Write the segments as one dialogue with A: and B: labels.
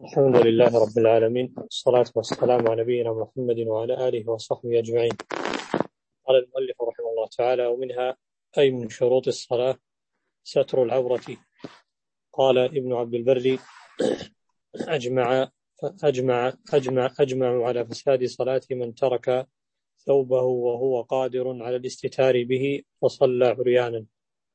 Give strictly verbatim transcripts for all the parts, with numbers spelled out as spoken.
A: الحمد لله رب العالمين، والصلاة والسلام على نبينا محمد وعلى آله وصحبه أجمعين. قال المؤلف رحمه الله تعالى: ومنها أي من شروط الصلاة ستر العورة. قال ابن عبد البر: أجمع أجمع أجمع أجمع على فساد صلاة من ترك ثوبه وهو قادر على الاستتار به وصلى عريانا.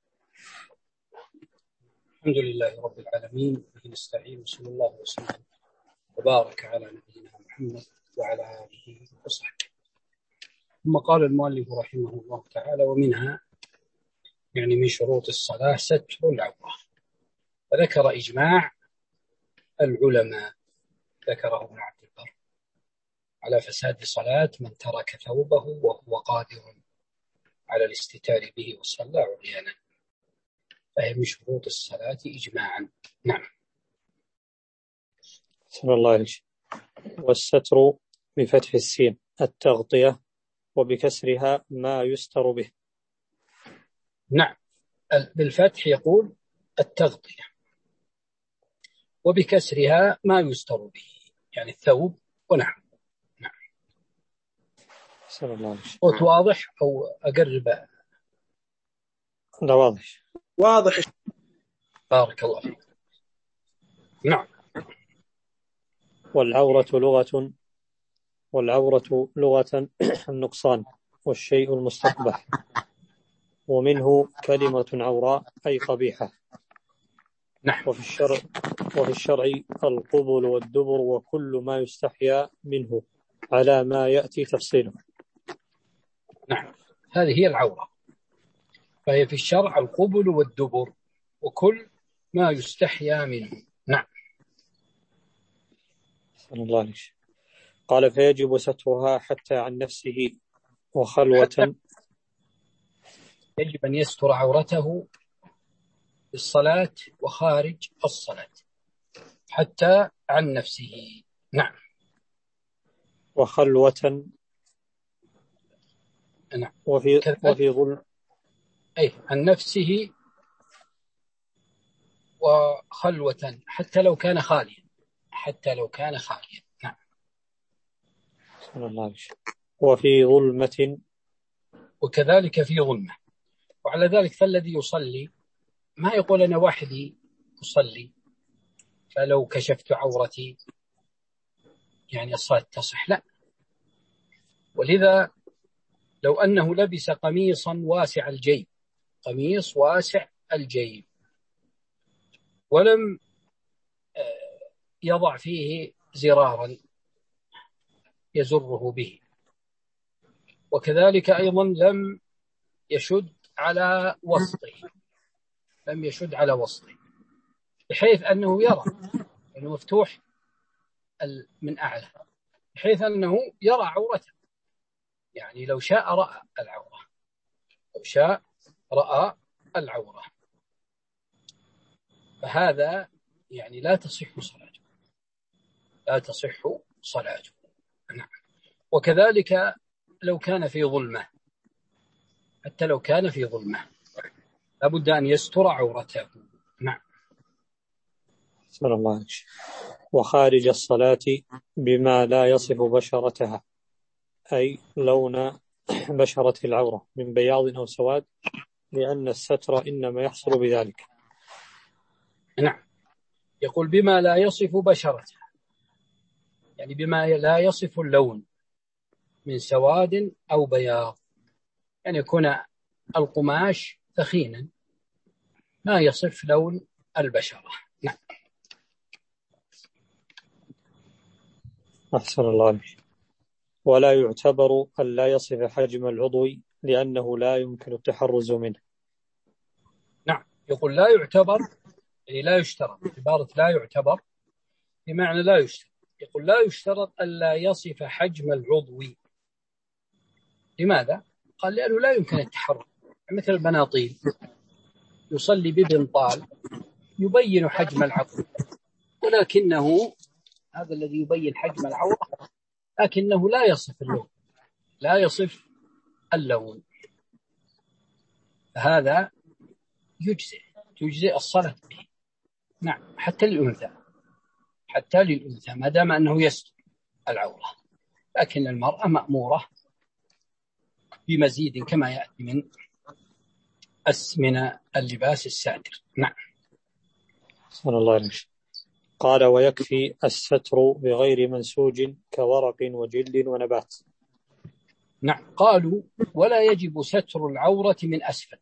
B: الحمد لله رب العالمين، به نستعين، صلى الله وسلم وبارك على نبينا محمد وعلى آله وصحبه. ثم قال المؤلف رحمه الله تعالى: ومنها يعني من شروط الصلاة ستر العورة. فذكر إجماع العلماء، ذكره ابن عبد البر، على فساد صلاة من ترك ثوبه وهو قادر على الاستتار به وصلى عريانا، فهي من شروط الصلاة إجماعا. نعم.
A: صلى الله عليه وسلم. والستر بفتح السين التغطية، وبكسرها ما يستر به.
B: نعم، بالفتح يقول التغطية، وبكسرها ما يستر به، يعني الثوب ونحوه. نعم.
A: صلى الله عليه وسلم.
B: صوت واضح أو أقرب؟
A: لا، واضح
B: واضح. بارك الله فيك. نعم.
A: والعورة لغة والعورة لغة النقصان والشيء المستقبح، ومنه كلمة عوراء أي قبيحة.
B: نعم.
A: وفي الشرع وفي الشرع القبل والدبر وكل ما يستحيا منه على ما يأتي تفصيله.
B: نعم، هذه هي العورة، فهي في الشرع القبل والدبر وكل ما يستحيا منه. نعم.
A: صلى الله عليه وسلم. قال: فيجب سترها حتى عن نفسه وخلوة.
B: حتى يجب أن يستر عورته في الصلاة وخارج الصلاة، حتى عن نفسه. نعم.
A: وخلوة.
B: نعم.
A: وفي وفي ظلم
B: أي عن نفسه وخلوة، حتى لو كان خاليا، حتى لو كان خاليا. نعم.
A: صلى الله عليه وسلم. وفي ظلمة.
B: وكذلك في ظلمة. وعلى ذلك فالذي يصلي ما يقول أنا وحدي أصلي فلو كشفت عورتي يعني الصلاة تصح، لا. ولذا لو أنه لبس قميصا واسع الجيب، قميص واسع الجيب، ولم يضع فيه زرارا يزره به، وكذلك أيضا لم يشد على وسطه، لم يشد على وسطه بحيث أنه يرى أنه مفتوح من أعلى، بحيث أنه يرى عورته، يعني لو شاء رأى العورة، لو شاء رأى العورة، فهذا يعني لا تصح صلاته، لا تصح صلاته. نعم. وكذلك لو كان في ظلمة، حتى لو كان في ظلمة لابد أن يستر عورته. نعم.
A: صلى الله عليه وسلم. وخارج الصلاة بما لا يصف بشرتها، أي لون بشرة العورة من بياض أو سواد، لأن الستر إنما يحصل بذلك.
B: نعم. يقول بما لا يصف بشرتها، يعني بما لا يصف اللون من سواد أو بياض، يعني يكون القماش ثخينا ما يصف لون البشرة. نعم.
A: أحسن الله عليك. ولا يعتبر أن لا يصف حجم العضو لأنه لا يمكن التحرز منه.
B: نعم. يقول لا يعتبر، يعني لا يشترط، عبارة لا يعتبر بمعنى لا يشترط. يقول لا يشترط أن لا يصف حجم العضو. لماذا؟ قال لأنه لا يمكن التحرز، مثل البناطيل يصلي ببنطال يبين حجم العضو، ولكنه هذا الذي يبين حجم العورة لكنه لا يصف اللون، لا يصف اللون، هذا يجزئ تجزئ الصلاة به. نعم. حتى الأنثى حتى للأنثى ما دام أنه يستر العورة، لكن المرأة مأمورة بمزيد كما يأتي من من اللباس الساتر. نعم.
A: صلى الله عليه وسلم. قال ويكفي الستر بغير منسوج كورق وجلد ونبات.
B: نعم. قالوا ولا يجب ستر العورة من أسفل،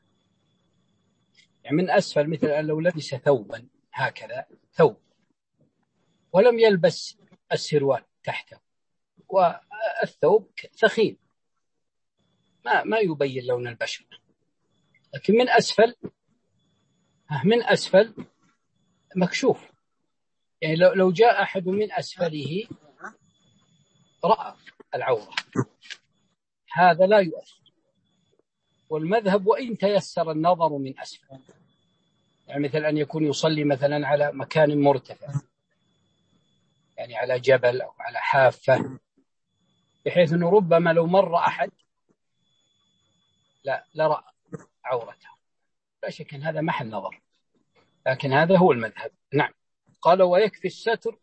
B: يعني من أسفل مثل لو لبس ثوبا هكذا ثوب ولم يلبس السروال تحته والثوب ثخين ما ما يبين لون البشرة، لكن من أسفل من أسفل مكشوف، يعني لو لو جاء أحد من أسفله رأى العورة هذا لا يؤثر. والمذهب وإن تيسر النظر من أسفل، يعني مثل أن يكون يصلي مثلا على مكان مرتفع، يعني على جبل أو على حافة، بحيث أنه ربما لو مر أحد لا لرأى عورته، لا شك أن هذا محل نظر، لكن هذا هو المذهب. نعم. قال ويكفي الستر،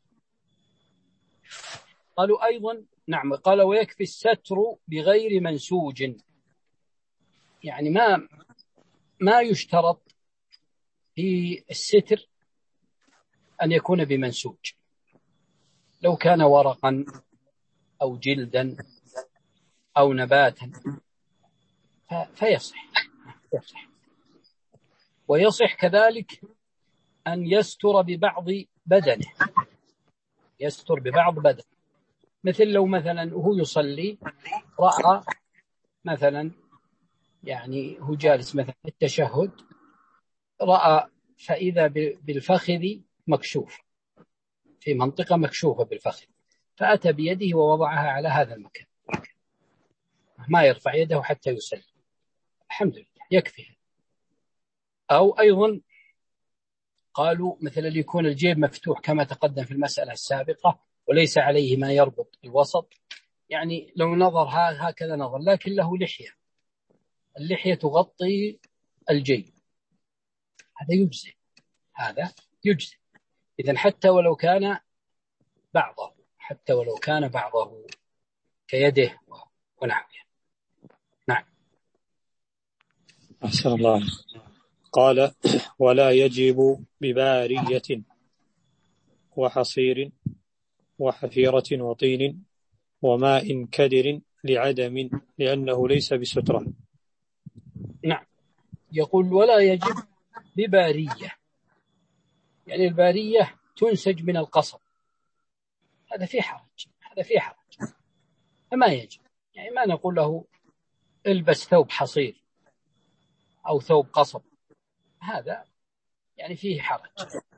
B: قالوا أيضا نعم قال ويكفي الستر بغير منسوج، يعني ما ما يشترط في الستر أن يكون بمنسوج، لو كان ورقا أو جلدا أو نباتا فيصح يصح. ويصح كذلك أن يستر ببعض بدنه، يستر ببعض بدنه، مثل لو مثلا هو يصلي رأى مثلا يعني هو جالس مثلا التشهد رأى فإذا بالفخذ مكشوف، في منطقة مكشوفة بالفخذ، فأتى بيده ووضعها على هذا المكان، ما يرفع يده حتى يسلم، الحمد لله يكفي. أو أيضا قالوا مثل اللي يكون الجيب مفتوح كما تقدم في المسألة السابقة وليس عليه ما يربط الوسط، يعني لو نظر هكذا نظر لكن له لحية، اللحية تغطي الجيب، هذا يجزئ، هذا يجزئ. إذن حتى ولو كان بعضه حتى ولو كان بعضه كيده ونحوه. نعم.
A: أحسن الله. قال ولا يجب ببارية وحصير وحفيرة وطين وماء كدر لعدم لأنه ليس بسترة.
B: نعم. يقول ولا يجب ببارية، يعني البارية تنسج من القصب، هذا في حرج، هذا في حرج فما يجب، يعني ما نقول له البس ثوب حصير أو ثوب قصب، هذا يعني فيه حرج.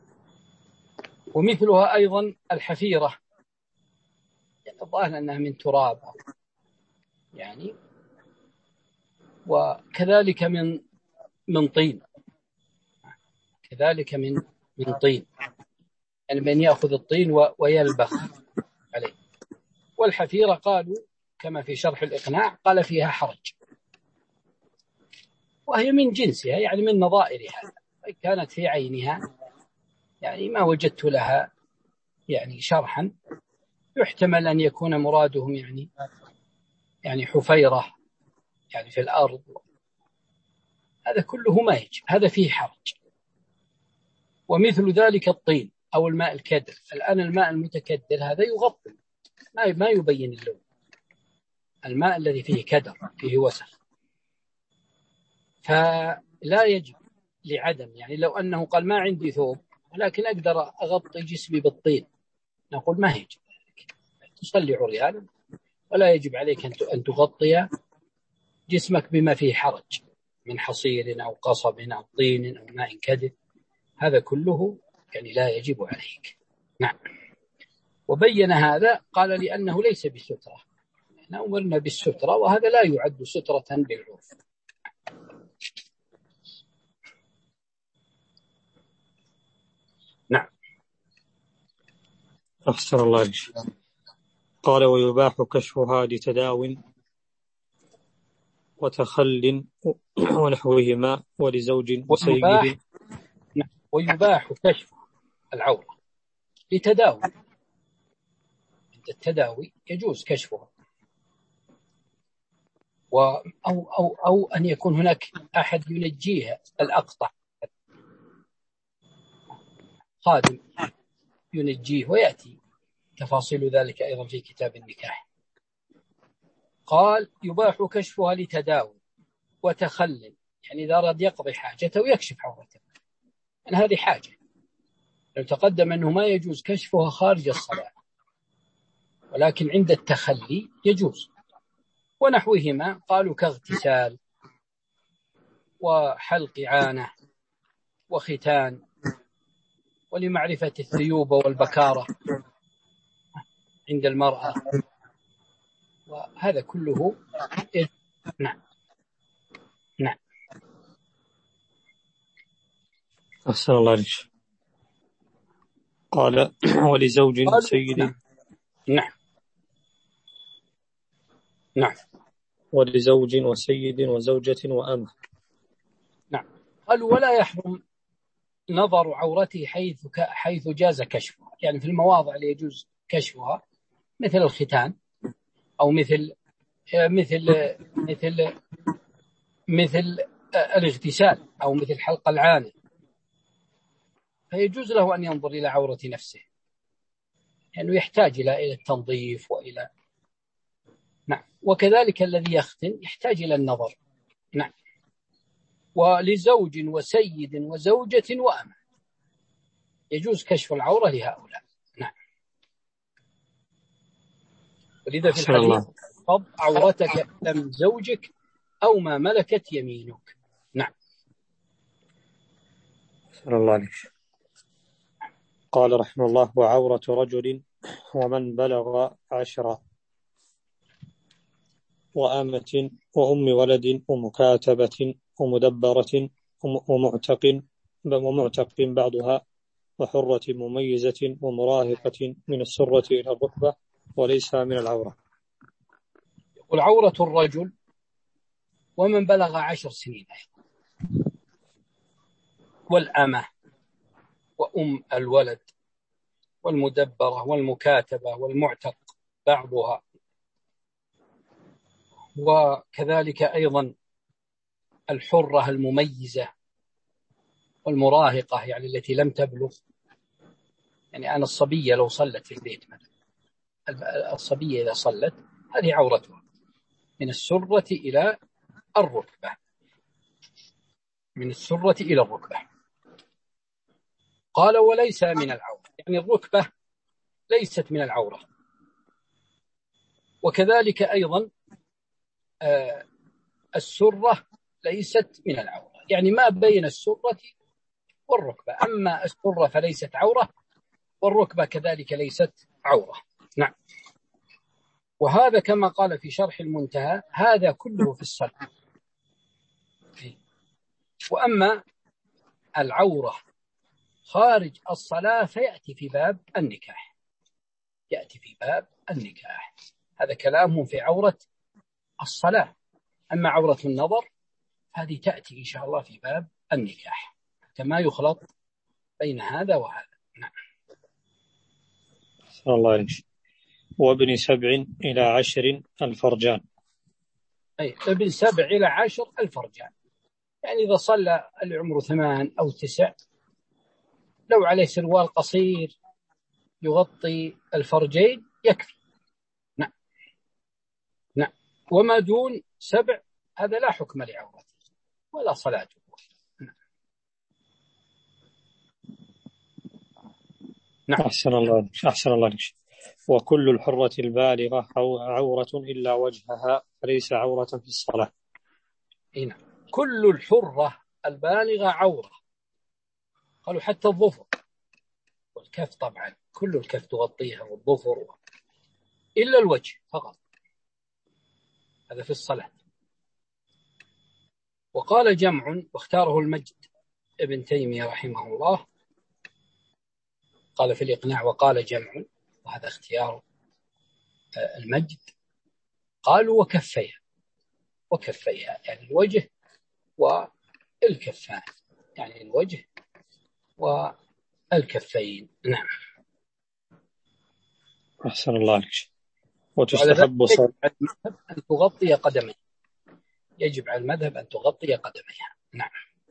B: ومثلها أيضا الحفيرة، يعني الظاهر أنها من تراب يعني، وكذلك من من طين، كذلك من من طين، يعني من يأخذ الطين ويلبخ عليه. والحفيرة قالوا كما في شرح الإقناع قال فيها حرج، وهي من جنسها يعني من نظائرها، كانت في عينها يعني ما وجدت لها يعني شرحا، يحتمل أن يكون مرادهم يعني يعني حفيرة يعني في الأرض، هذا كله ما يجب، هذا فيه حرج. ومثل ذلك الطين أو الماء الكدر، الآن الماء المتكدر هذا يغطي ما ما يبين اللون، الماء الذي فيه كدر فيه وسخ، فلا يجب لعدم، يعني لو أنه قال ما عندي ثوب ولكن أقدر أغطي جسمي بالطين، نقول ما يجب، تصلي عريانا ولا يجب عليك أن تغطي جسمك بما فيه حرج من حصير أو قصب أو طين أو ماء كدر، هذا كله يعني لا يجب عليك. نعم. وبين هذا قال لأنه ليس بسترة، احنا أمرنا بالسترة وهذا لا يعد سترة بالعرف. نعم.
A: أحسن الله عليك. قال ويباح كشفها لتداو وتخل ونحوهما ولزوج وسيد.
B: ويباح, ويباح كشف العورة لتداوي، عند التداوي يجوز كشفها، و أو, أو, أو أن يكون هناك أحد ينجيها، الأقطع خادم ينجيه، ويأتي تفاصيل ذلك أيضا في كتاب النكاح. قال يباح كشفها لتداوي وتخل، يعني إذا أراد يقضي حاجته ويكشف عورته، يعني هذه حاجة. لو تقدم أنه ما يجوز كشفها خارج الصلاة، ولكن عند التخلي يجوز. ونحوهما قالوا كاغتسال وحلق عانة وختان، ولمعرفة الثيوبة والبكارة عند المرأة، وهذا كله. نعم نعم.
A: أحسن الله عليك. قال ولزوج سيد.
B: نعم نعم نعم.
A: ولزوج وسيد وزوجة وأمة.
B: نعم. قالوا ولا يحرم نظر عورته حيث حيث جاز كشفها، يعني في المواضع اللي يجوز كشفها مثل الختان، أو مثل مثل مثل مثل الاغتسال، أو مثل حلق العانة، فيجوز له أن ينظر إلى عورة نفسه، لأنه يعني يحتاج إلى إلى التنظيف وإلى. نعم. وكذلك الذي يختن يحتاج إلى النظر. نعم. ولزوج وسيد وزوجة وأمة يجوز كشف العورة لهؤلاء. نعم. ولذا في الحديث قض عورتك لم زوجك أو ما ملكت يمينك. نعم.
A: صلى الله عليه. قال رحمه الله وعورة رجل ومن بلغ عشرة وآمة وأم ولد ومكاتبة ومدبرة ومعتق ومعتق بعضها وحرة مميزة ومراهقة من السرة إلى الركبة وليس من العورة.
B: يقول عورة الرجل ومن بلغ عشر سنين، والأمة وأم الولد والمدبرة والمكاتبة والمعتق بعضها، وكذلك أيضا الحرة المميزة والمراهقة، يعني التي لم تبلغ. يعني أنا الصبية لو صلت في البيت مثلا، الصبية إذا صلت هذه عورتها من السرة إلى الركبة، من السرة إلى الركبة. قال وليس من العورة، يعني الركبة ليست من العورة. وكذلك أيضا آه السرة ليست من العورة، يعني ما بين السرة والركبة. أما السرة فليست عورة، والركبة كذلك ليست عورة. نعم. وهذا كما قال في شرح المنتهى، هذا كله في الصلاة. وأما العورة خارج الصلاة فيأتي في باب النكاح، يأتي في باب النكاح. هذا كلامهم في عورة الصلاة. أما عورة النظر هذه تأتي إن شاء الله في باب النكاح، كما يخلط بين هذا وهذا. نعم.
A: صلى الله عليه. وابن سبع إلى عشر الفرجان.
B: أي ابن سبع إلى عشر الفرجان، يعني إذا صلى العمر ثمان أو تسع، لو عليه سروال قصير يغطي الفرجين يكفي. نعم نعم. وما دون سبع هذا لا حكم لعورته ولا صلاته.
A: نعم. أحسن الله أحسن الله عليك. وكل الحرة البالغة عورة إلا وجهها فليس عورة في الصلاة.
B: هنا كل الحرة البالغة عورة، قالوا حتى الظفر والكف، طبعا كل الكف تغطيها والظفر، إلا الوجه فقط، هذا في الصلاة. وقال جمع واختاره المجد ابن تيمية رحمه الله، قال في الإقناع وقال جمع، وهذا اختيار المجد، قالوا وكفيها، وكفيها يعني الوجه والكفان، يعني الوجه والكفين. نعم.
A: أحسن الله عليك. وتستحب صلاة
B: أن تغطي قدميها، يجب على المذهب أن تغطي قدميها. نعم.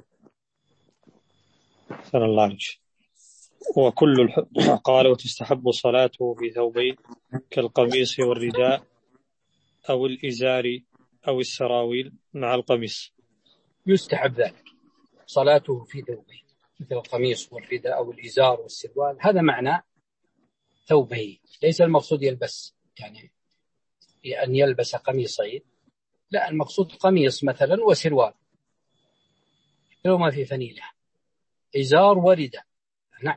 A: أحسن الله عليك. وكل الح... قال وتستحب صلاته في ثوبين كالقميص والرداء أو الإزار أو السراويل مع القميص.
B: يستحب ذلك، صلاته في ثوبين مثل القميص والرداء أو الإزار والسروال. هذا معنى ثوبين، ليس المقصود يلبس يعني أن يلبس قميصين، لا، المقصود قميص مثلا وسروال لو ما في فنيلة، إزار ورداء. نعم.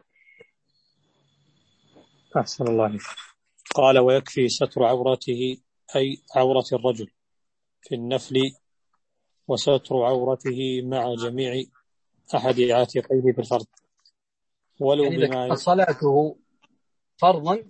A: أحسن الله عليك. قال ويكفي ستر عورته أي عورة الرجل في النفل، وستر عورته مع جميع أحد عاتقيه في الفرض ولو
B: يعني إذا
A: بما
B: كانت صلاته فرضا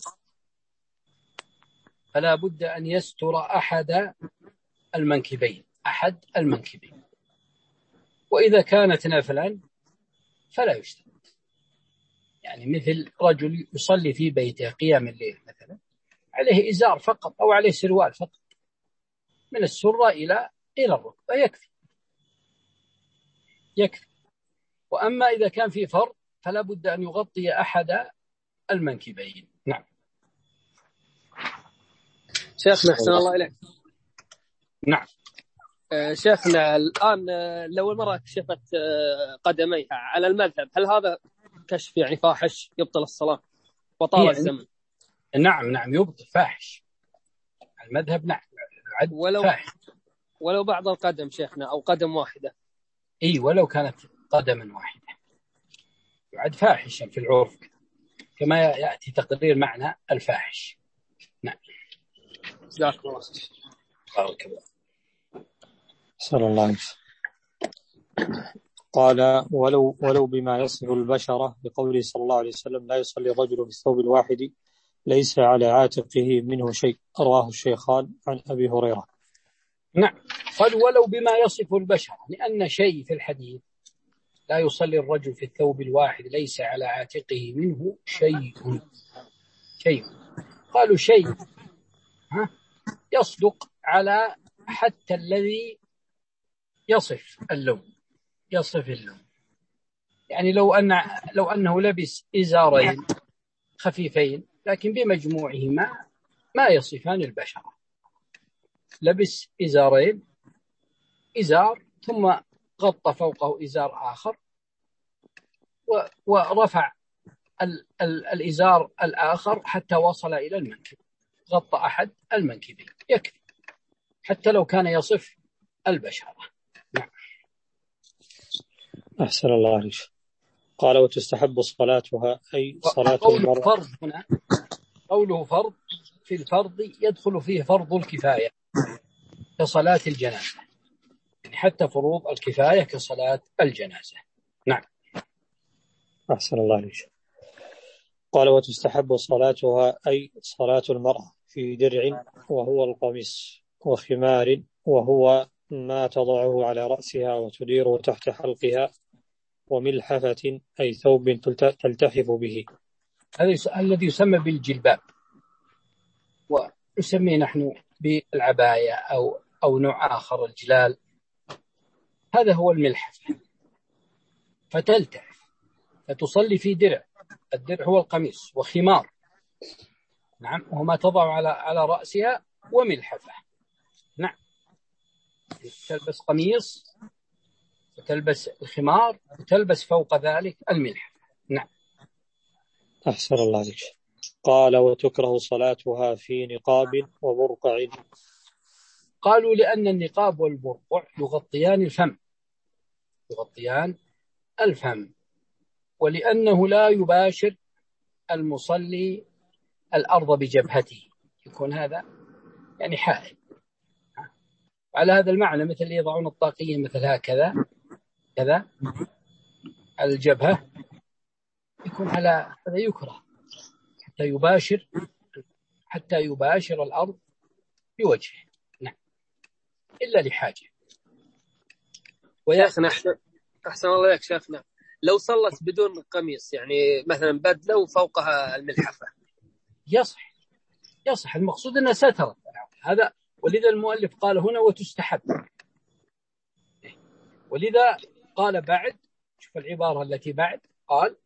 B: فلا بد أن يستر أحد المنكبين أحد المنكبين وإذا كانت نفلا فلا يشترط. يعني مثل رجل يصلي في بيته قيام الليل مثلا، عليه إزار فقط أو عليه سروال فقط من السرة إلى إلى الركبة يكفي يكفي. وأما إذا كان في فرض فلا بد أن يغطي أحد المنكبين. نعم.
C: شيخنا أحسن الله إليك.
B: نعم.
C: آه شيخنا الآن آه لو المرأة كشفت آه قدميها على المذهب، هل هذا كشف يعني فاحش يبطل الصلاة وطال
B: يعني
C: الزمن؟
B: نعم نعم يبطل فاحش المذهب. نعم
C: ولو
B: فاحش.
C: ولو بعض القدم شيخنا أو قدم واحدة.
B: إيه ولو كانت قدما واحدة يعد فاحشا في العرف كما يأتي تقرير معنى الفاحش. نعم.
C: جزاكم الله
B: بارك الله.
A: صلى الله عليه وسلم. قال ولو ولو بما يصف البشرة بقوله صلى الله عليه وسلم لا يصلي الرجل بالثوب الواحد ليس على عاتقه منه شيء، رواه الشيخان عن أبي هريرة.
B: نعم. قال ولو بما يصف البشرة، لأن شيء في الحديث لا يصلي الرجل في الثوب الواحد ليس على عاتقه منه شيء شيء قالوا شيء ها يصدق على حتى الذي يصف اللون يصف اللون. يعني لو أن لو أنه لبس إزارين خفيفين لكن بمجموعهما ما يصفان البشرة، لبس إزارين إزار ثم غطى فوقه إزار آخر ورفع ال ال الإزار الآخر حتى وصل إلى المنكب، غطى أحد المنكبين يكفي حتى لو كان يصف البشرة. نعم.
A: أحسن الله عليك. قال وتستحب صلاتها أي صلاة المرأة.
B: فرض هنا قوله فرض، في الفرض يدخل فيه فرض الكفاية كصلاة الجنازة، يعني حتى فروض الكفاية كصلاة الجنازة. نعم.
A: أحسن الله عليك. قال وتستحب صلاتها أي صلاة المرأة في درع وهو القميص وخمار وهو ما تضعه على رأسها وتديره تحت حلقها وملحفة أي ثوب تلتحف به،
B: هذا الذي يسمى بالجلباب ونسميه نحن بالعباية أو أو نوع آخر الجلال. هذا هو الملحفة، فتلتحف فتصلي في درع، الدرع هو القميص، وخمار نعم وهو ما تضع على على رأسها، وملحفة نعم تلبس قميص وتلبس الخمار وتلبس فوق ذلك الملحفة. نعم.
A: أحسن الله عليك. قال وتكره صلاتها في نقاب وبرقع.
B: قالوا لأن النقاب والبرقع يغطيان الفم يغطيان الفم ولأنه لا يباشر المصلي الأرض بجبهته، يكون هذا يعني حائل. على هذا المعنى مثل يضعون الطاقية مثل هكذا كذا على الجبهة، يكون على هذا يكره حتى يباشر حتى يباشر الأرض بوجهه. نعم. إلا لحاجة.
C: وياخنا أحسن أحسن الله عليك شيخنا، لو صلت بدون قميص يعني مثلا بدلة وفوقها الملحفة
B: يصح يصح. المقصود أنها سترت هذا، ولذا المؤلف قال هنا وتستحب، ولذا قال بعد، شوف العبارة التي بعد، قال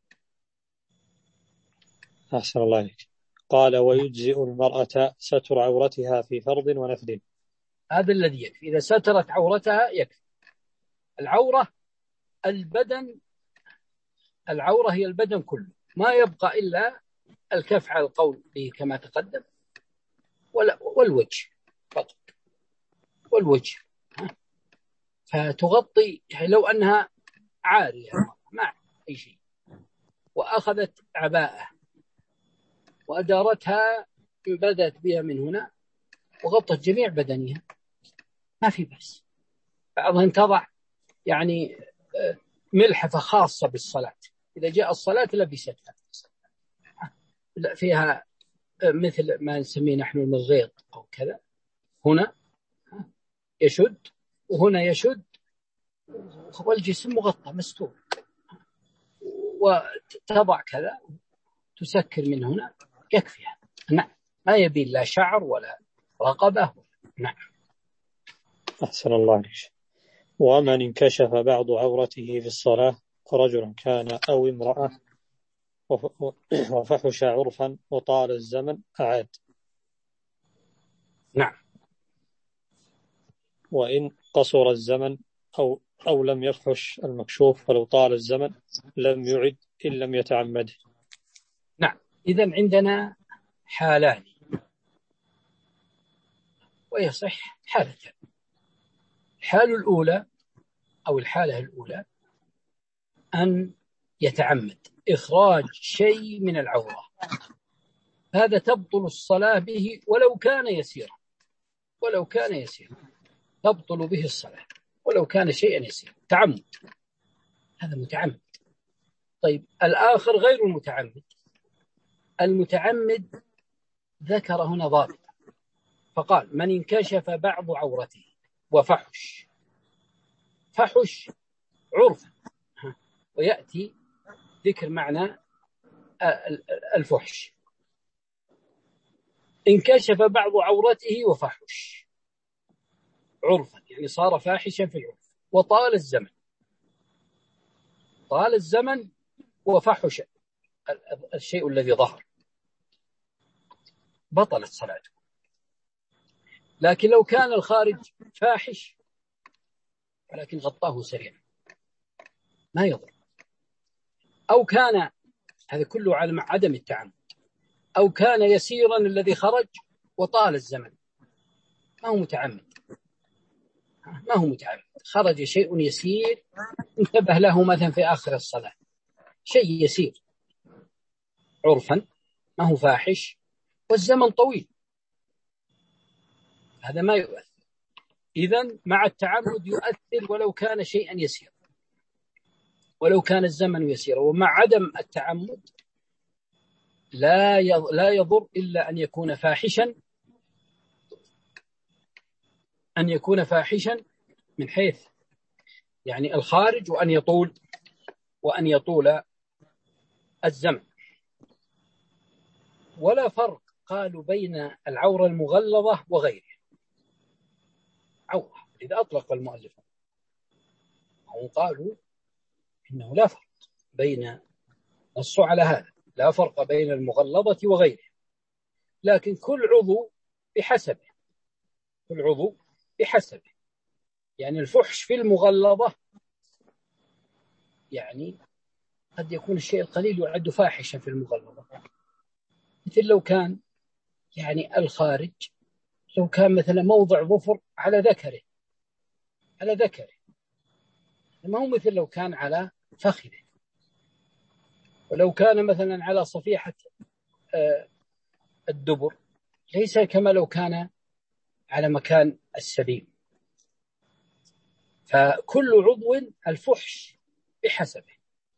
A: أحسن الله عليك، قال ويجزئ المرأة ستر عورتها في فرض ونفل.
B: هذا الذي يكفي، إذا سترت عورتها يكفي. العورة البدن، العورة هي البدن كله، ما يبقى إلا الكف على القول به كما تقدم، والوجه فقط، والوجه، فتغطي يعني لو أنها عارية مع أي شيء وأخذت عباءة وأدارتها، بدأت بها من هنا وغطت جميع بدنها، ما في بأس. بعضهم تضع يعني ملحفة خاصة بالصلاة، إذا جاء الصلاة لبستها فيها مثل ما نسميه نحن المغيط أو كذا، هنا يشد وهنا يشد، والجسم مغطى مستور، وتضع كذا تسكر من هنا يكفيها. نعم، ما يبي لا شعر ولا رقبة. نعم.
A: أحسن الله عليك. ومن انكشف بعض عورته في الصلاة رجل كان أو امرأة وفحش عرفا وطال الزمن أعاد.
B: نعم.
A: وإن قصر الزمن أو أو لم يفحش المكشوف فلو طال الزمن لم يعد إن لم يتعمد.
B: نعم. إذن عندنا حالان ويصح حالتان. الحالة الأولى أو الحالة الأولى أن يتعمد إخراج شيء من العورة، هذا تبطل الصلاة به ولو كان يسيرا، ولو كان يسيرا تبطل به الصلاة ولو كان شيئا يسيرا، تعمد، هذا متعمد. طيب الآخر غير المتعمد، المتعمد ذكر هنا ضابط فقال من انكشف بعض عورته وفحش، فحش عرفا، ويأتي ذكر معنى الفحش. انكشف بعض عورته وفحش عرفا يعني صار فاحشا في العرف، وطال الزمن، طال الزمن وفحش الشيء الذي ظهر، بطلت صلاته. لكن لو كان الخارج فاحش ولكن غطاه سريعا ما يضر، أو كان، هذا كله على عدم التعمد، أو كان يسيرا الذي خرج وطال الزمن، ما هو متعمد، ما هو متعمد، خرج شيء يسير انتبه له مثلا في آخر الصلاة، شيء يسير عرفا ما هو فاحش والزمن طويل، هذا ما يؤثر. إذن مع التعمد يؤثر ولو كان شيئا يسير، ولو كان الزمن يسير. ومع عدم التعمد لا لا يضر إلا أن يكون فاحشا، أن يكون فاحشا من حيث يعني الخارج، وأن يطول وأن يطول الزمن. ولا فرق قالوا بين العورة المغلظة وغيرها، عورة إذا أطلق المؤلف، هم قالوا إنه لا فرق بين، نصوا على هذا، لا فرق بين المغلظة وغيرها، لكن كل عضو بحسبه، كل عضو بحسبه. يعني الفحش في المغلظة يعني قد يكون الشيء القليل يعد فاحشا في المغلظة، مثل لو كان يعني الخارج، لو كان مثلا موضع ظفر على ذكره، على ذكره، ما هو مثل لو كان على فخذه، ولو كان مثلا على صفيحة الدبر ليس كما لو كان على مكان السبيل. فكل عضو الفحش بحسبه،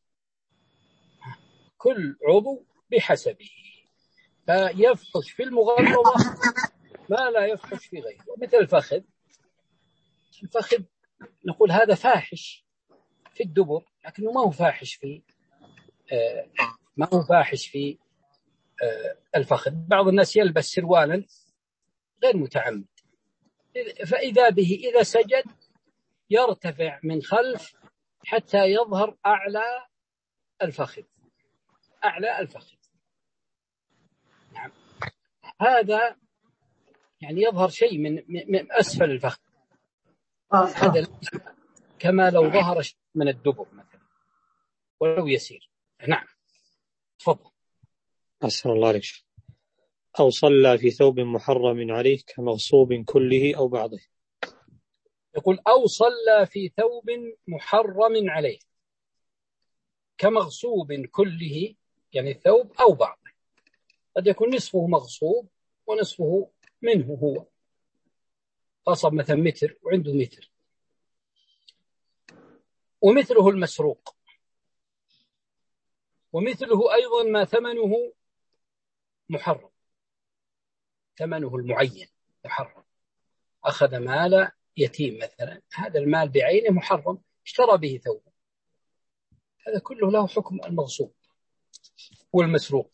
B: كل عضو بحسبه، فيفحش في المغلظة ما لا يفحش في غيره. مثل الفخذ، الفخذ نقول هذا فاحش في الدبر لكنه ما هو فاحش في آه ما هو فاحش في الفخذ. بعض الناس يلبس سروالا غير متعمد، فإذا به إذا سجد يرتفع من خلف حتى يظهر أعلى الفخذ، أعلى الفخذ. نعم، هذا يعني يظهر شيء من من أسفل الفخذ، هذا كما لو ظهر شيء من الدبر مثلا ولو يسير. نعم، تفضل.
A: أحسن الله عليك. أو صلى في ثوب محرم عليه كمغصوب كله أو بعضه.
B: يقول أو صلى في ثوب محرم عليه كمغصوب كله، يعني الثوب أو بعضه، قد يكون نصفه مغصوب ونصفه منه هو، غصب مثلا متر وعنده متر. ومثله المسروق، ومثله أيضا ما ثمنه محرم، ثمنه المعين محرم. أخذ مال يتيم مثلا، هذا المال بعينه محرم، اشترى به ثوبا، هذا كله له حكم المغصوب والمسروق.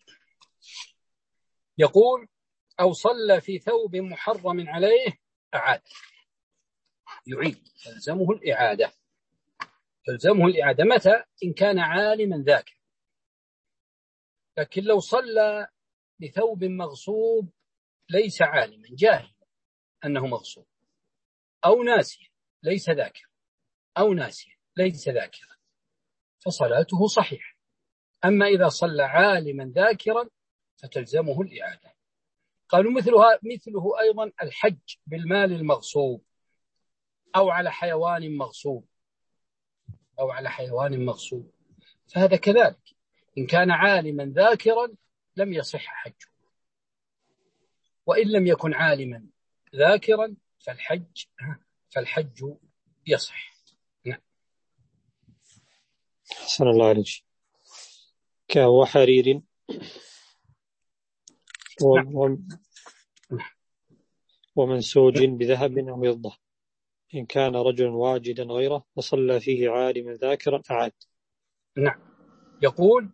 B: يقول أو صلى في ثوب محرم عليه أعاد، يعيد، تلزمه الإعادة، تلزمه الإعادة. متى؟ إن كان عالما ذاك. لكن لو صلى بثوب مغصوب ليس عالما، جاهل أنه مغصوب، أو ناسيا ليس ذاكر، أو ناسيا ليس ذاكرا، فصلاته صحيحة. أما إذا صلى عالما ذاكرا فتلزمه الإعادة. قالوا مثلها مثله أيضا الحج بالمال المغصوب، أو على حيوان مغصوب، أو على حيوان مغصوب، فهذا كذلك إن كان عالما ذاكرا لم يصح حجه، وإن لم يكن عالما ذاكرا فالحج فالحج يصح. نعم.
A: أحسن الله عليك. كوحرير ومنسوج بذهب أو فضة، إن كان رجل واجدا غيره وصلى فيه عالما ذاكرا أعاد.
B: نعم. يقول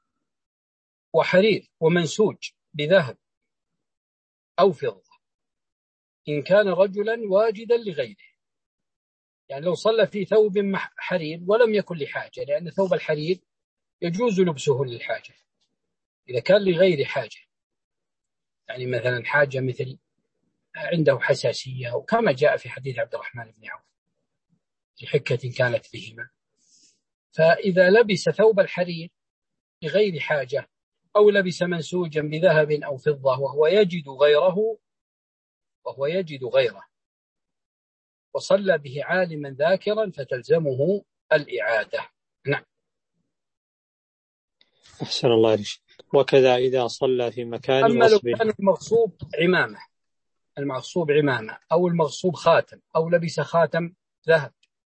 B: وحرير ومنسوج بذهب أو فضة، إن كان رجلا واجدا لغيره، يعني لو صلى في ثوب حرير ولم يكن لحاجة، لأن ثوب الحرير يجوز لبسه للحاجة إذا كان لغير حاجة، يعني مثلا حاجة مثل عنده حساسية، وكما جاء في حديث عبد الرحمن بن عوف لحكة كانت بهما. فإذا لبس ثوب الحرير لغير حاجة، أو لبس منسوجا بذهب أو فضة وهو يجد غيره وهو يجد غيره وصلى به عالما ذاكرا فتلزمه الإعادة. نعم.
A: أحسن الله عليك. وكذا إذا صلى في مكان
B: أما لو
A: غصب.
B: كان المغصوب عمامة، المغصوب عمامة أو المغصوب خاتم، أو لبس خاتم ذهب،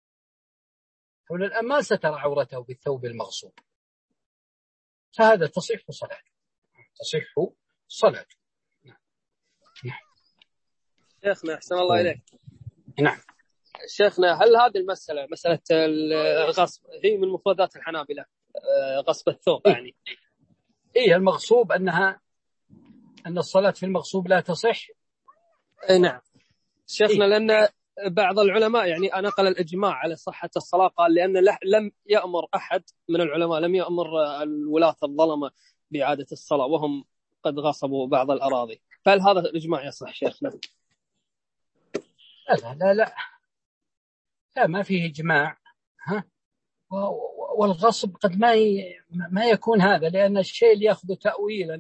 B: ما ستر عورته بالثوب المغصوب، فهذا تصح صلاته، تصح صلاته. نعم. نعم.
C: شيخنا أحسن الله إليك.
B: نعم.
C: شيخنا هل هذه المسألة مسألة الغصب هي من مفردات الحنابلة، غصب الثوب يعني؟
B: إيه المغصوب أنها أن الصلاة في المغصوب لا تصح.
C: إيه نعم شيخنا.
B: إيه؟
C: لأن بعض العلماء يعني نقل الإجماع على صحة الصلاة، قال لأن لم يأمر أحد من العلماء، لم يأمر الولاة الظلمة بإعادة الصلاة وهم قد غصبوا بعض الأراضي، فهل هذا الإجماع يصح شيخنا؟
B: لا لا لا لا ما فيه إجماع. ها، والغصب قد ما ما يكون هذا، لأن الشيء اللي يأخذ تأويلا،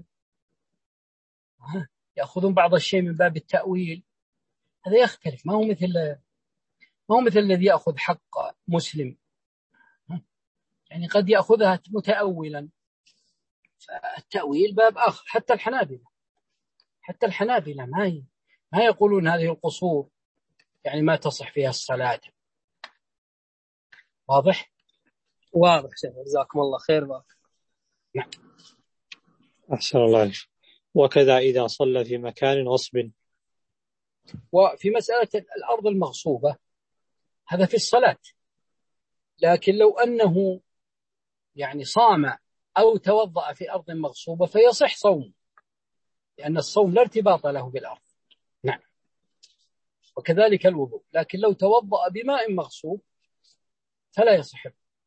B: يأخذون بعض الشيء من باب التأويل، هذا يختلف، ما هو مثل ما هو مثل الذي يأخذ حق مسلم، يعني قد يأخذها متأولا، فالتأويل باب آخر. حتى الحنابلة حتى الحنابلة ما هي ما يقولون هذه القصور يعني ما تصح فيها الصلاة. واضح؟
C: واضح شيخ، جزاكم الله خير. بارك.
B: نعم.
A: أحسن الله عليك. وكذا إذا صلى في مكان غصب.
B: وفي مسألة الأرض المغصوبة هذا في الصلاة، لكن لو أنه يعني صام أو توضأ في أرض مغصوبة فيصح صومه، لأن الصوم لا ارتباط له بالأرض. نعم. وكذلك الوضوء، لكن لو توضأ بماء مغصوب فلا يصح.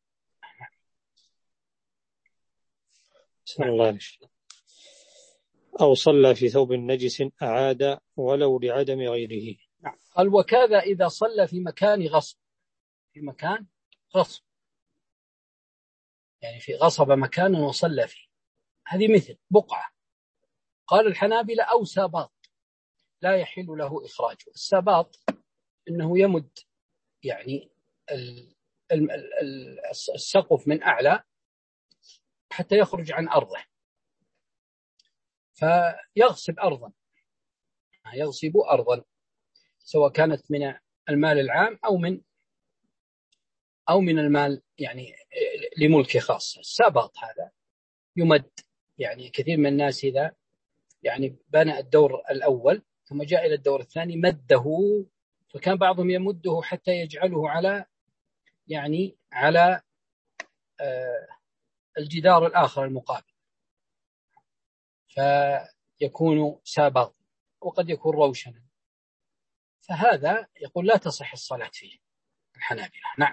A: نعم. الله عليك. أو صلى في ثوب نجس أعاد ولو لعدم غيره.
B: نعم. قال وكذا إذا صلى في مكان غصب، في مكان غصب يعني في غصب مكان وصلى فيه، هذه مثل بقعة. قال الحنابلة أو ساباط لا يحل له إخراجه. الساباط إنه يمد يعني السقف من أعلى حتى يخرج عن أرضه، فيغصب أرضا، يغصب أرضا سواء كانت من المال العام أو من أو من المال يعني لملك خاص. الساباط هذا يمد، يعني كثير من الناس إذا يعني بنى الدور الأول ثم جاء إلى الدور الثاني مده، فكان بعضهم يمده حتى يجعله على يعني على آه الجدار الآخر المقابل، فيكون ساباط وقد يكون روشنا، فهذا يقول لا تصح الصلاة فيه الحنابلة. نعم.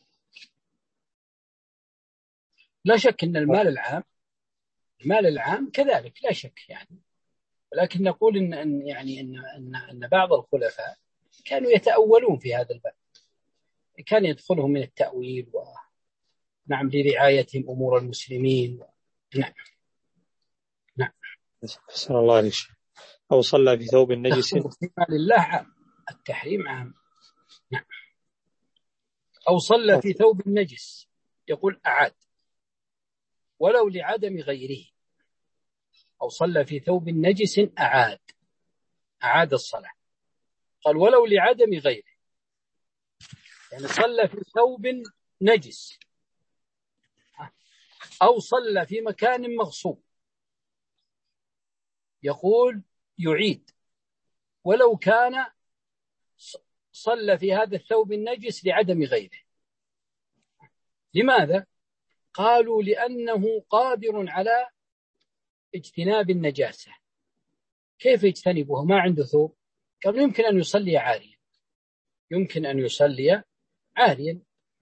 B: لا شك أن المال العام المال العام كذلك لا شك يعني، ولكن نقول إن, إن يعني إن, إن, إن بعض الخلفاء كانوا يتأولون في هذا الباب، كان يدخلهم من التأويل ونعم لرعايتهم أمور المسلمين. نعم. نعم.
A: حسن الله عليك. أو صلى في ثوب نجس.
B: لله عام، التحريم عام. نعم. أو صلى في ثوب نجس يقول أعاد ولو لعدم غيره. أو صلى في ثوب نجس أعاد أعاد الصلاة. قال ولو لعدم غيره، يعني صلى في ثوب نجس أو صلى في مكان مغصوب يقول يعيد ولو كان صلى في هذا الثوب النجس لعدم غيره. لماذا؟ قالوا لأنه قادر على اجتناب النجاسة. كيف يجتنبه؟ ما عنده ثوب. قالوا يمكن أن يصلي عاريا، يمكن أن يصلي عاريا،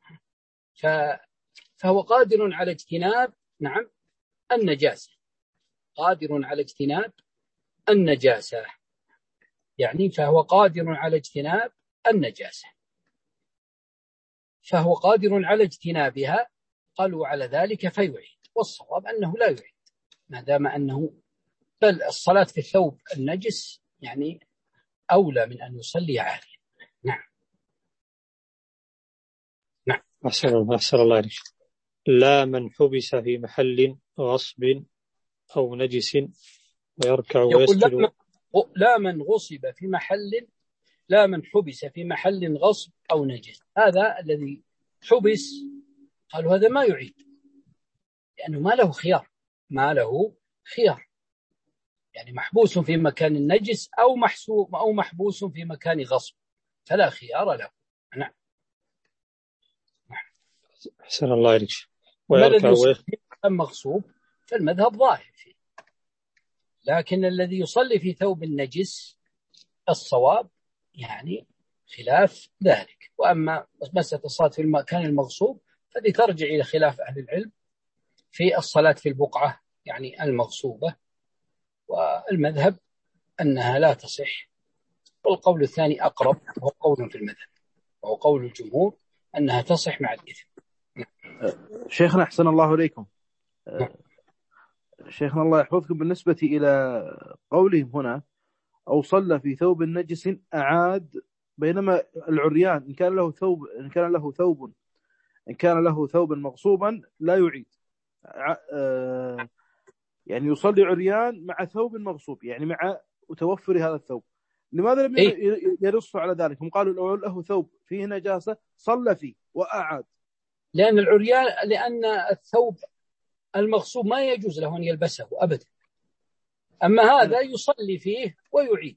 B: فهو قادر على اجتناب نعم النجاسة، قادر على اجتناب النجاسة يعني فهو قادر على اجتناب النجاسة، فهو قادر على اجتنابها. قالوا على ذلك فيعيد، والصواب أنه لا يعيد ما دام أنه بل الصلاة في الثوب النجس يعني أولى من أن يصلي عاريا. نعم. نعم.
A: أحسن أحسن الله عليك. لا من حبس في محل غصب أو نجس ويركع ويسجد.
B: لا, لا من غصب في محل لا من حبس في محل غصب أو نجس. هذا الذي حبس قالوا هذا ما يعيد، لأنه ما له خيار، ما له خيار يعني محبوس في مكان النجس أو محسوب أو محبوس في مكان غصب فلا خيار له. نعم.
A: أحسن الله عليك. ويركع
B: ويسجد مغصوب فالمذهب ظاهر فيه، لكن الذي يصلي في ثوب النجس الصواب يعني خلاف ذلك. وأما مسألة الصلاة في المكان المغصوب فهذه ترجع إلى خلاف أهل العلم في الصلاة في البقعة يعني المغصوبة، والمذهب أنها لا تصح، والقول الثاني أقرب وهو قول في المذهب وهو قول الجمهور أنها تصح مع الإثم.
D: شيخنا أحسن الله إليكم. شيخنا الله يحفظكم، بالنسبة إلى قولهم هنا أو صلى في ثوب نجس أعاد، بينما العريان إن كان له ثوب إن كان له ثوب إن كان له ثوبا مغصوبا لا يعيد، يعني يصلي عريان مع ثوب مغصوب يعني مع متوفر هذا الثوب. لماذا لم ينصوا على ذلك؟ هم قالوا لو له ثوب فيه نجاسة صلى فيه وأعاد.
B: لأن العريان لأن الثوب المغصوب ما يجوز له أن يلبسه أبدا، أما هذا يصلي فيه ويعيد،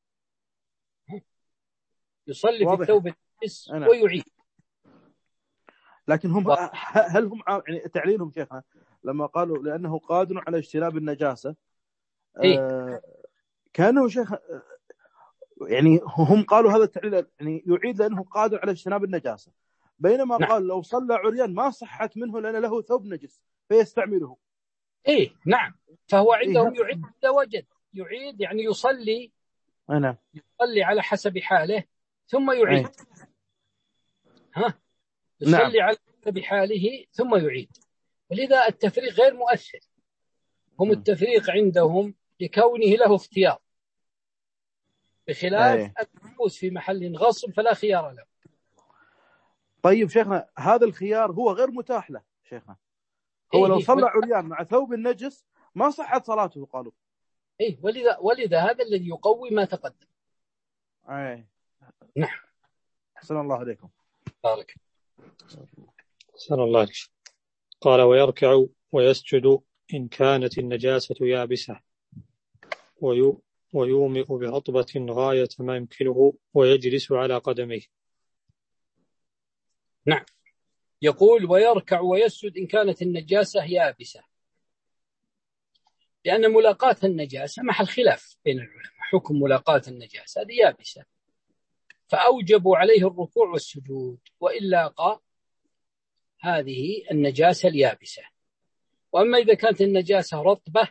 B: يصلي في الثوب النجس ويعيد.
D: لكن هم هل هم يعني تعليلهم شيخنا لما قالوا لأنه قادر على اجتناب النجاسة.
B: إيه؟
D: آه كانوا شيخ يعني هم قالوا هذا التعليل يعني يعيد لأنه قادر على اجتناب النجاسة، بينما
B: نعم.
D: قال لو صلى عريان ما صحت منه لأن له ثوب نجس فيستعمله.
B: إيه نعم، فهو عندهم
D: إيه؟
B: يعيد إذا وجد، يعيد يعني يصلي
D: أنا
B: يصلي على حسب حاله ثم يعيد.
D: أي.
B: ها يصلي
D: نعم.
B: على حسب حاله ثم يعيد. ولذا التفريق غير مؤثر، هم التفريق عندهم لكونه له اختيار، بخلاف الجلوس في محل غصب فلا خيار له.
D: طيب شيخنا هذا الخيار هو غير متاح له شيخنا، هو
B: إيه
D: لو
B: إيه
D: صلى
B: ولذا
D: عريان مع ثوب النجس ما صحت صلاته قالوا.
B: إيه ولذا ولذا هذا الذي يقوي ما تقدم.
D: أي.
B: نعم.
D: أحسن الله عليكم.
B: بارك.
A: أحسن الله عليك. قال ويركع ويسجد إن كانت النجاسة يابسة ويو ويومئ برطبة غاية ما يمكنه ويجلس على قدميه.
B: نعم. يقول ويركع ويسجد إن كانت النجاسة يابسة، لأن ملاقاة النجاسة محل خلاف بين العلماء، حكم ملاقاة النجاسة هذه يابسة، فأوجبوا عليه الركوع والسجود وإن لاقى هذه النجاسة اليابسة. وأما إذا كانت النجاسة رطبة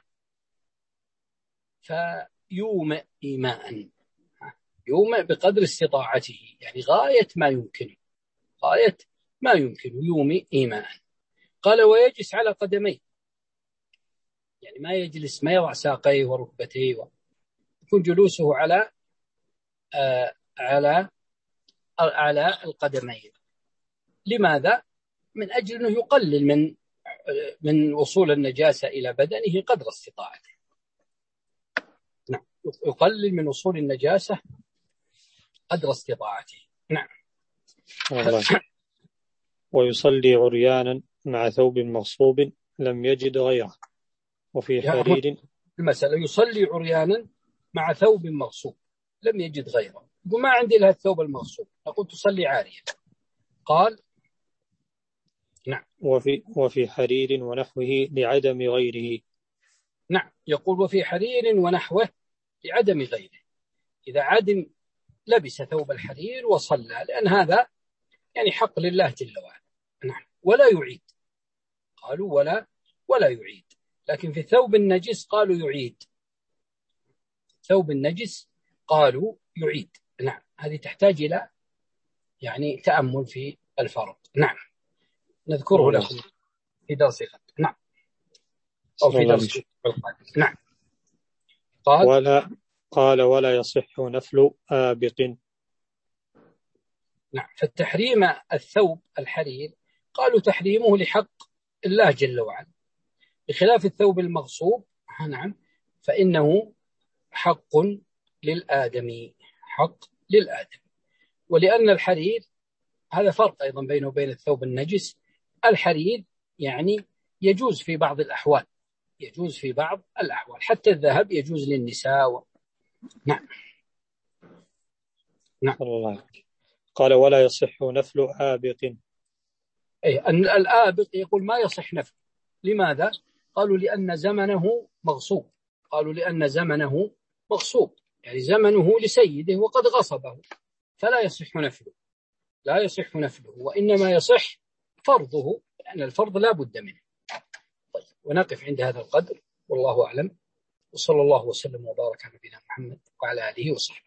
B: فيومئ إيماء، يومئ بقدر استطاعته، يعني غاية ما يمكن، غاية ما يمكن يومئ إيماء. قال ويجلس على قدميه، يعني ما يجلس ما يضع ساقيه وركبتيه، يكون جلوسه على آه على على القدمين. لماذا؟ من أجل أنه يقلل من من وصول النجاسة إلى بدنه قدر استطاعته. نعم، يقلل من وصول النجاسة قدر استطاعته. نعم.
A: الله. ويصلي عريانا مع ثوب مغصوب لم يجد غيره وفي حرير.
B: المسألة يصلي عريانا مع ثوب مغصوب لم يجد غيره، يقول ما عندي لها الثوب المغصوب، نقول تصلي عارية. قال نعم.
A: وفي وفي حرير ونحوه لعدم غيره.
B: نعم، يقول وفي حرير ونحوه لعدم غيره، إذا عدم لبس ثوب الحرير وصلى، لأن هذا يعني حق لله جل وعلا. نعم. ولا يعيد، قالوا ولا ولا يعيد، لكن في الثوب النجس قالوا يعيد، ثوب النجس قالوا يعيد. نعم، هذه تحتاج إلى يعني تأمل في الفرق. نعم، نذكره لكم في درس غد. نعم، أو في درس القادم. نعم. قال
A: ولا قال ولا يصح نفل آبق.
B: نعم، فالتحريم الثوب الحرير قالوا تحريمه لحق الله جل وعلا، بخلاف الثوب المغصوب نعم فإنه حق للآدمي، حق للآدمي. ولأن الحرير هذا فرق أيضا بينه وبين الثوب النجس، الحرير يعني يجوز في بعض الأحوال، يجوز في بعض الأحوال، حتى الذهب يجوز للنساء و... نعم. نعم.
A: الله. قال ولا يصح نفل آبق.
B: أي أن الآبق يقول ما يصح نفل. لماذا؟ قالوا لأن زمنه مغصوب، قالوا لأن زمنه مغصوب، يعني زمنه لسيده وقد غصبه، فلا يصح نفله، لا يصح نفله، وإنما يصح فرضه، لأن الفرض لا بد منه. طيب، ونقف عند هذا القدر، والله أعلم، وصلى الله وسلم وبارك على نبينا محمد وعلى آله وصحبه.